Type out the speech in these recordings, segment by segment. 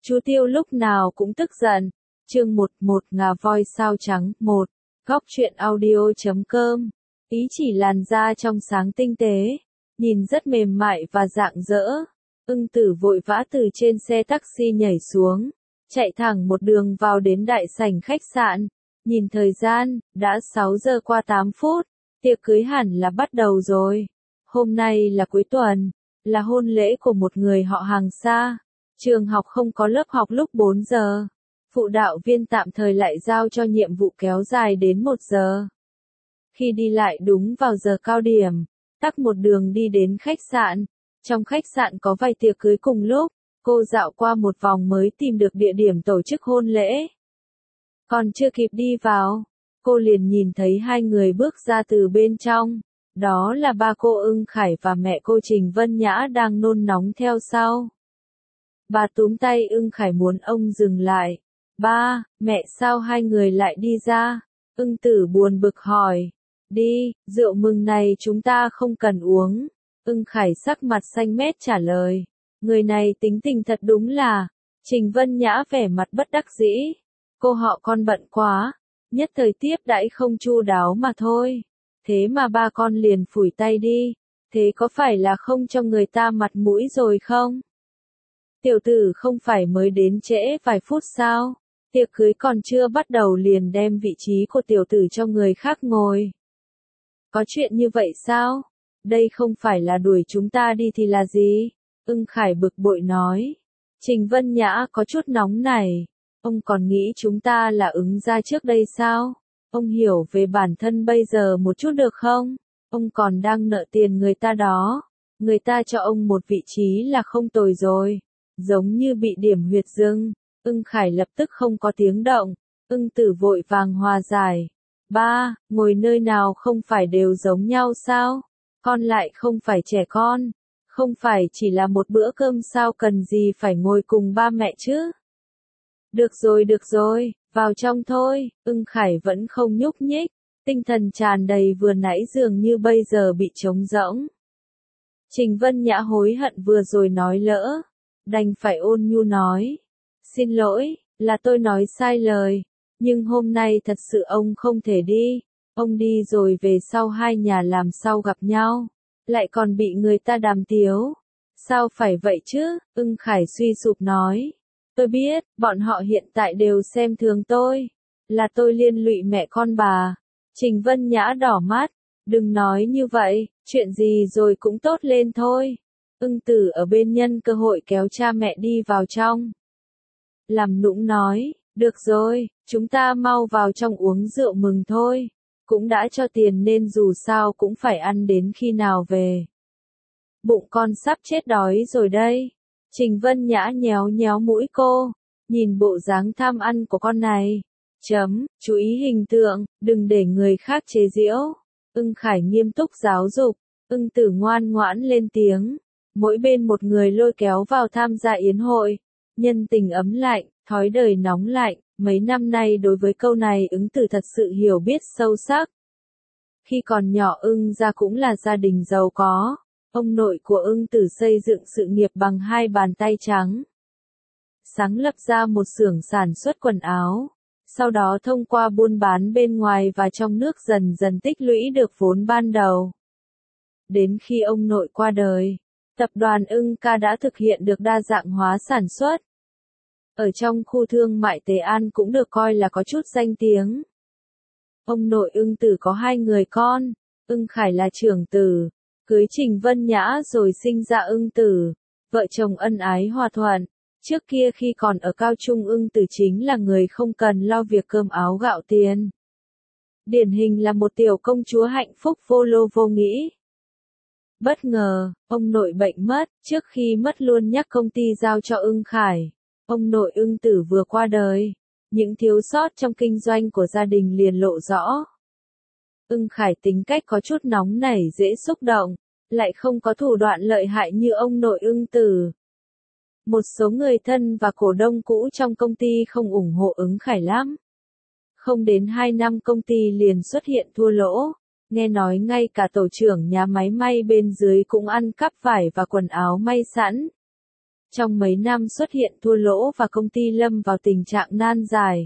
Chú Tiêu lúc nào cũng tức giận. Chương 11 ngà voi sao trắng 1. Góc truyện audio.com. Ý chỉ làn da trong sáng tinh tế, nhìn rất mềm mại và rạng rỡ. Ưng Tử vội vã từ trên xe taxi nhảy xuống, chạy thẳng một đường vào đến đại sảnh khách sạn. Nhìn thời gian, đã 6 giờ qua 8 phút, tiệc cưới hẳn là bắt đầu rồi. Hôm nay là cuối tuần, là hôn lễ của một người họ hàng xa. Trường học không có lớp học lúc 4 giờ. Phụ đạo viên tạm thời lại giao cho nhiệm vụ kéo dài đến 1 giờ. Khi đi lại đúng vào giờ cao điểm, tắc một đường đi đến khách sạn. Trong khách sạn có vài tiệc cưới cùng lúc, cô dạo qua một vòng mới tìm được địa điểm tổ chức hôn lễ. Còn chưa kịp đi vào, cô liền nhìn thấy hai người bước ra từ bên trong. Đó là ba cô Ưng Khải và mẹ cô Trình Vân Nhã đang nôn nóng theo sau. Bà túm tay Ưng Khải muốn ông dừng lại. Ba, mẹ sao hai người lại đi ra? Ưng Tử buồn bực hỏi. Đi, rượu mừng này chúng ta không cần uống. Ưng Khải sắc mặt xanh mét trả lời. Người này tính tình thật đúng là. Trình Vân Nhã vẻ mặt bất đắc dĩ. Cô họ con bận quá, nhất thời tiếp đãi không chu đáo mà thôi. Thế mà ba con liền phủi tay đi. Thế có phải là không cho người ta mặt mũi rồi không? Tiểu tử không phải mới đến trễ vài phút sao? Tiệc cưới còn chưa bắt đầu liền đem vị trí của tiểu tử cho người khác ngồi. Có chuyện như vậy sao? Đây không phải là đuổi chúng ta đi thì là gì? Ưng Khải bực bội nói. Trình Vân Nhã có chút nóng này. Ông còn nghĩ chúng ta là ứng ra trước đây sao? Ông hiểu về bản thân bây giờ một chút được không? Ông còn đang nợ tiền người ta đó. Người ta cho ông một vị trí là không tồi rồi. Giống như bị điểm huyệt dưng. Ưng Khải lập tức không có tiếng động. Ưng Tử vội vàng hòa giải. Ba, ngồi nơi nào không phải đều giống nhau sao? Con lại không phải trẻ con. Không phải chỉ là một bữa cơm sao cần gì phải ngồi cùng ba mẹ chứ? Được rồi, vào trong thôi. Ưng Khải vẫn không nhúc nhích. Tinh thần tràn đầy vừa nãy dường như bây giờ bị trống rỗng. Trình Vân Nhã hối hận vừa rồi nói lỡ. Đành phải ôn nhu nói. Xin lỗi, là tôi nói sai lời. Nhưng hôm nay thật sự ông không thể đi. Ông đi rồi về sau hai nhà làm sao gặp nhau. Lại còn bị người ta đàm tiếu. Sao phải vậy chứ? Ưng Khải suy sụp nói. Tôi biết, bọn họ hiện tại đều xem thường tôi. Là tôi liên lụy mẹ con bà. Trình Vân Nhã đỏ mắt. Đừng nói như vậy, chuyện gì rồi cũng tốt lên thôi. Ưng Tử ở bên nhân cơ hội kéo cha mẹ đi vào trong. Làm nũng nói, được rồi, chúng ta mau vào trong uống rượu mừng thôi. Cũng đã cho tiền nên dù sao cũng phải ăn đến khi nào về. Bụng con sắp chết đói rồi đây. Trình Vân Nhã nhéo nhéo mũi cô, nhìn bộ dáng tham ăn của con này. Chú ý hình tượng, đừng để người khác chế giễu. Ưng Khải nghiêm túc giáo dục. Ưng Tử ngoan ngoãn lên tiếng. Mỗi bên một người lôi kéo vào tham gia yến hội. Nhân tình ấm lạnh, thói đời nóng lạnh. Mấy năm nay đối với câu này Ưng Tử thật sự hiểu biết sâu sắc. Khi còn nhỏ Ưng gia cũng là gia đình giàu có. Ông nội của Ưng Tử xây dựng sự nghiệp bằng hai bàn tay trắng. Sáng lập ra một xưởng sản xuất quần áo. Sau đó thông qua buôn bán bên ngoài và trong nước dần dần tích lũy được vốn ban đầu. Đến khi ông nội qua đời, tập đoàn Ưng Ca đã thực hiện được đa dạng hóa sản xuất. Ở trong khu thương mại Tế An cũng được coi là có chút danh tiếng. Ông nội Ưng Tử có hai người con, Ưng Khải là trưởng tử, cưới Trình Vân Nhã rồi sinh ra Ưng Tử, vợ chồng ân ái hòa thuận. Trước kia khi còn ở cao trung Ưng Tử chính là người không cần lo việc cơm áo gạo tiền. Điển hình là một tiểu công chúa hạnh phúc vô lô vô nghĩ. Bất ngờ, ông nội bệnh mất, trước khi mất luôn nhắc công ty giao cho Ưng Khải. Ông nội Ưng Tử vừa qua đời, những thiếu sót trong kinh doanh của gia đình liền lộ rõ. Ưng Khải tính cách có chút nóng nảy dễ xúc động, lại không có thủ đoạn lợi hại như ông nội Ưng Tử. Một số người thân và cổ đông cũ trong công ty không ủng hộ Ưng Khải lắm. Không đến 2 năm công ty liền xuất hiện thua lỗ, nghe nói ngay cả tổ trưởng nhà máy may bên dưới cũng ăn cắp vải và quần áo may sẵn. trong mấy năm xuất hiện thua lỗ và công ty lâm vào tình trạng nan giải.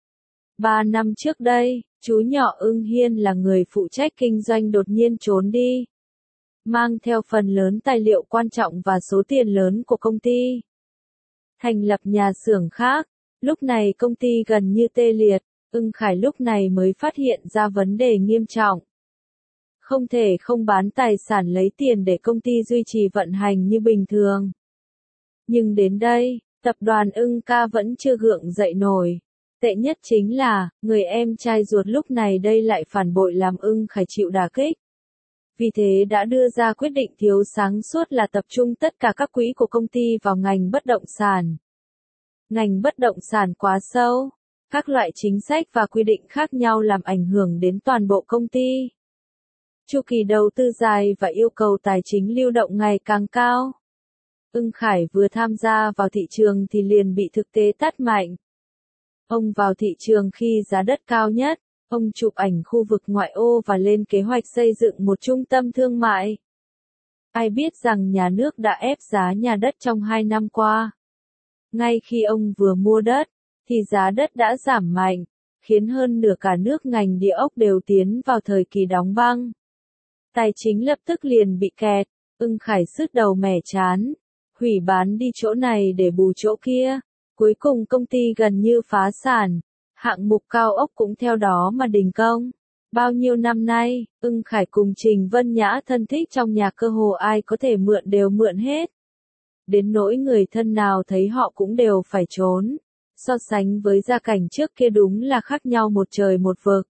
3 năm trước đây, chú nhỏ Ưng Hiên là người phụ trách kinh doanh đột nhiên trốn đi, mang theo phần lớn tài liệu quan trọng và số tiền lớn của công ty. Thành lập nhà xưởng khác, lúc này công ty gần như tê liệt, Ưng Khải lúc này mới phát hiện ra vấn đề nghiêm trọng. Không thể không bán tài sản lấy tiền để công ty duy trì vận hành như bình thường. Nhưng đến đây, tập đoàn Ưng Ca vẫn chưa gượng dậy nổi. Tệ nhất chính là, người em trai ruột lúc này đây lại phản bội làm Ưng Khải chịu đả kích. Vì thế đã đưa ra quyết định thiếu sáng suốt là tập trung tất cả các quỹ của công ty vào ngành bất động sản. Ngành bất động sản quá sâu, các loại chính sách và quy định khác nhau làm ảnh hưởng đến toàn bộ công ty. Chu kỳ đầu tư dài và yêu cầu tài chính lưu động ngày càng cao. Ưng Khải vừa tham gia vào thị trường thì liền bị thực tế tát mạnh. Ông vào thị trường khi giá đất cao nhất, ông chụp ảnh khu vực ngoại ô và lên kế hoạch xây dựng một trung tâm thương mại. Ai biết rằng nhà nước đã ép giá nhà đất trong 2 năm qua. Ngay khi ông vừa mua đất, thì giá đất đã giảm mạnh, khiến hơn nửa cả nước ngành địa ốc đều tiến vào thời kỳ đóng băng. Tài chính lập tức liền bị kẹt, Ưng Khải sứt đầu mẻ chán, hủy bán đi chỗ này để bù chỗ kia. Cuối cùng công ty gần như phá sản, hạng mục cao ốc cũng theo đó mà đình công. Bao nhiêu năm nay, Ưng Khải cùng Trình Vân Nhã thân thích trong nhà cơ hồ ai có thể mượn đều mượn hết. Đến nỗi người thân nào thấy họ cũng đều phải trốn. So sánh với gia cảnh trước kia đúng là khác nhau một trời một vực.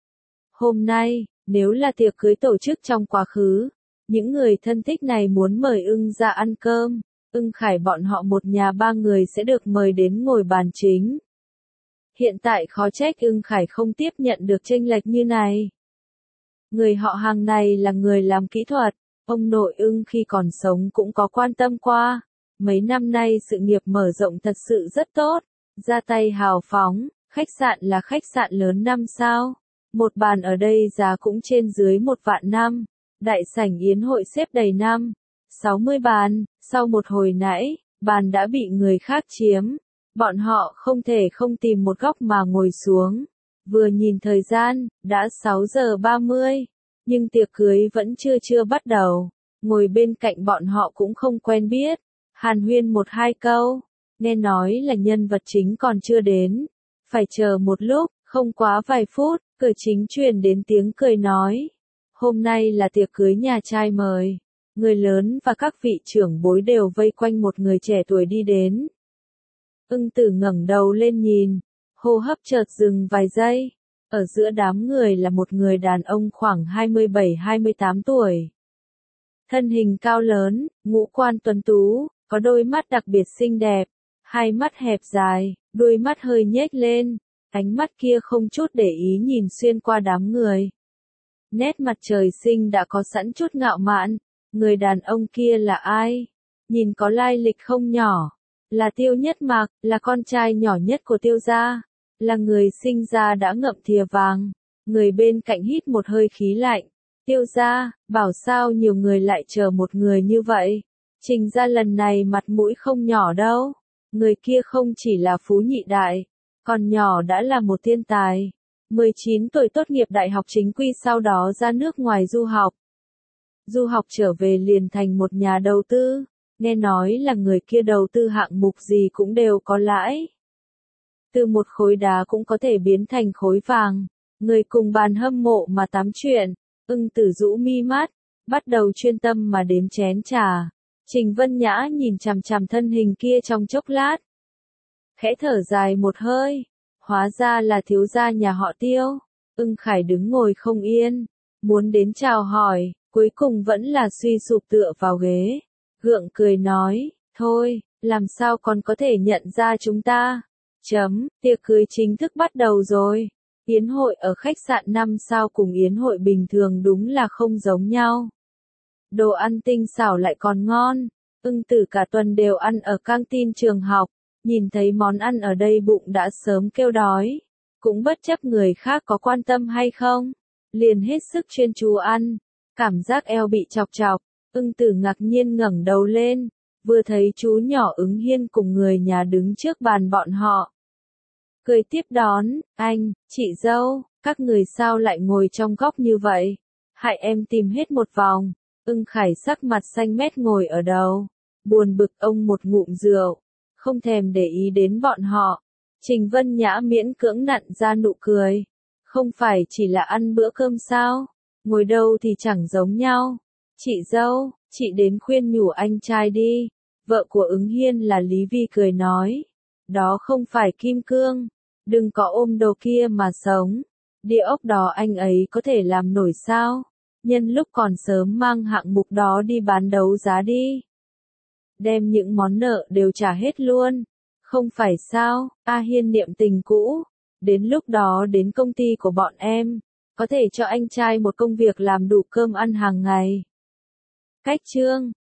Hôm nay, nếu là tiệc cưới tổ chức trong quá khứ, những người thân thích này muốn mời Ưng ra ăn cơm. Ưng Khải bọn họ một nhà 3 người sẽ được mời đến ngồi bàn chính. Hiện tại khó trách Ưng Khải không tiếp nhận được chênh lệch như này. Người họ hàng này là người làm kỹ thuật, ông nội Ưng khi còn sống cũng có quan tâm qua. Mấy năm nay sự nghiệp mở rộng thật sự rất tốt, ra tay hào phóng, khách sạn là khách sạn lớn 5 sao. Một bàn ở đây giá cũng trên dưới 1 vạn năm, đại sảnh yến hội xếp đầy 60 bàn, sau một hồi nãy, bàn đã bị người khác chiếm. Bọn họ không thể không tìm một góc mà ngồi xuống. Vừa nhìn thời gian, đã 6 giờ 30, nhưng tiệc cưới vẫn chưa bắt đầu. Ngồi bên cạnh bọn họ cũng không quen biết. Hàn huyên 1-2 câu, nghe nói là nhân vật chính còn chưa đến. Phải chờ một lúc, không quá vài phút, cửa chính truyền đến tiếng cười nói. Hôm nay là tiệc cưới nhà trai mời. Người lớn và các vị trưởng bối đều vây quanh một người trẻ tuổi đi đến. Ưng Tử ngẩng đầu lên nhìn, hô hấp chợt dừng vài giây. Ở giữa đám người là một người đàn ông khoảng 27-28 tuổi. Thân hình cao lớn, ngũ quan tuấn tú, có đôi mắt đặc biệt xinh đẹp, hai mắt hẹp dài, đuôi mắt hơi nhếch lên, ánh mắt kia không chút để ý nhìn xuyên qua đám người. Nét mặt trời sinh đã có sẵn chút ngạo mạn. Người đàn ông kia là ai? Nhìn có lai lịch không nhỏ. Là Tiêu Nhất Mạc, là con trai nhỏ nhất của Tiêu gia. Là người sinh ra đã ngậm thìa vàng. Người bên cạnh hít một hơi khí lạnh. Tiêu gia, bảo sao nhiều người lại chờ một người như vậy. Trình gia lần này mặt mũi không nhỏ đâu. Người kia không chỉ là phú nhị đại, còn nhỏ đã là một thiên tài. 19 tuổi tốt nghiệp đại học chính quy sau đó ra nước ngoài du học. Du học trở về liền thành một nhà đầu tư, nghe nói là người kia đầu tư hạng mục gì cũng đều có lãi. Từ một khối đá cũng có thể biến thành khối vàng, người cùng bàn hâm mộ mà tám chuyện. Ưng Tử rũ mi mắt, bắt đầu chuyên tâm mà đếm chén trà. Trình Vân Nhã nhìn chằm chằm thân hình kia trong chốc lát. Khẽ thở dài một hơi, hóa ra là thiếu gia nhà họ Tiêu. Ưng Khải đứng ngồi không yên, muốn đến chào hỏi. Cuối cùng vẫn là suy sụp tựa vào ghế. Gượng cười nói, thôi, làm sao còn có thể nhận ra chúng ta. Tiệc cưới chính thức bắt đầu rồi. Yến hội ở khách sạn 5 sao cùng yến hội bình thường đúng là không giống nhau. Đồ ăn tinh xảo lại còn ngon. Ưng Tử cả tuần đều ăn ở căng tin trường học. Nhìn thấy món ăn ở đây bụng đã sớm kêu đói. Cũng bất chấp người khác có quan tâm hay không. Liền hết sức chuyên chú ăn. Cảm giác eo bị chọc chọc, Ưng Tử ngạc nhiên ngẩng đầu lên, vừa thấy chú nhỏ Ứng Hiên cùng người nhà đứng trước bàn bọn họ. Cười tiếp đón, anh, chị dâu, các người sao lại ngồi trong góc như vậy? Hại em tìm hết một vòng. Ưng Khải sắc mặt xanh mét ngồi ở đầu. Buồn bực ông một ngụm rượu. Không thèm để ý đến bọn họ. Trình Vân Nhã miễn cưỡng nặn ra nụ cười. Không phải chỉ là ăn bữa cơm sao? Ngồi đâu thì chẳng giống nhau. Chị dâu, chị đến khuyên nhủ anh trai đi. Vợ của Ứng Hiên là Lý Vi cười nói. Đó không phải kim cương. Đừng có ôm đồ kia mà sống. Địa ốc đó anh ấy có thể làm nổi sao? Nhân lúc còn sớm mang hạng mục đó đi bán đấu giá đi. Đem những món nợ đều trả hết luôn. Không phải sao, A Hiên niệm tình cũ. Đến lúc đó đến công ty của bọn em. Có thể cho anh trai một công việc làm đủ cơm ăn hàng ngày. Cách chương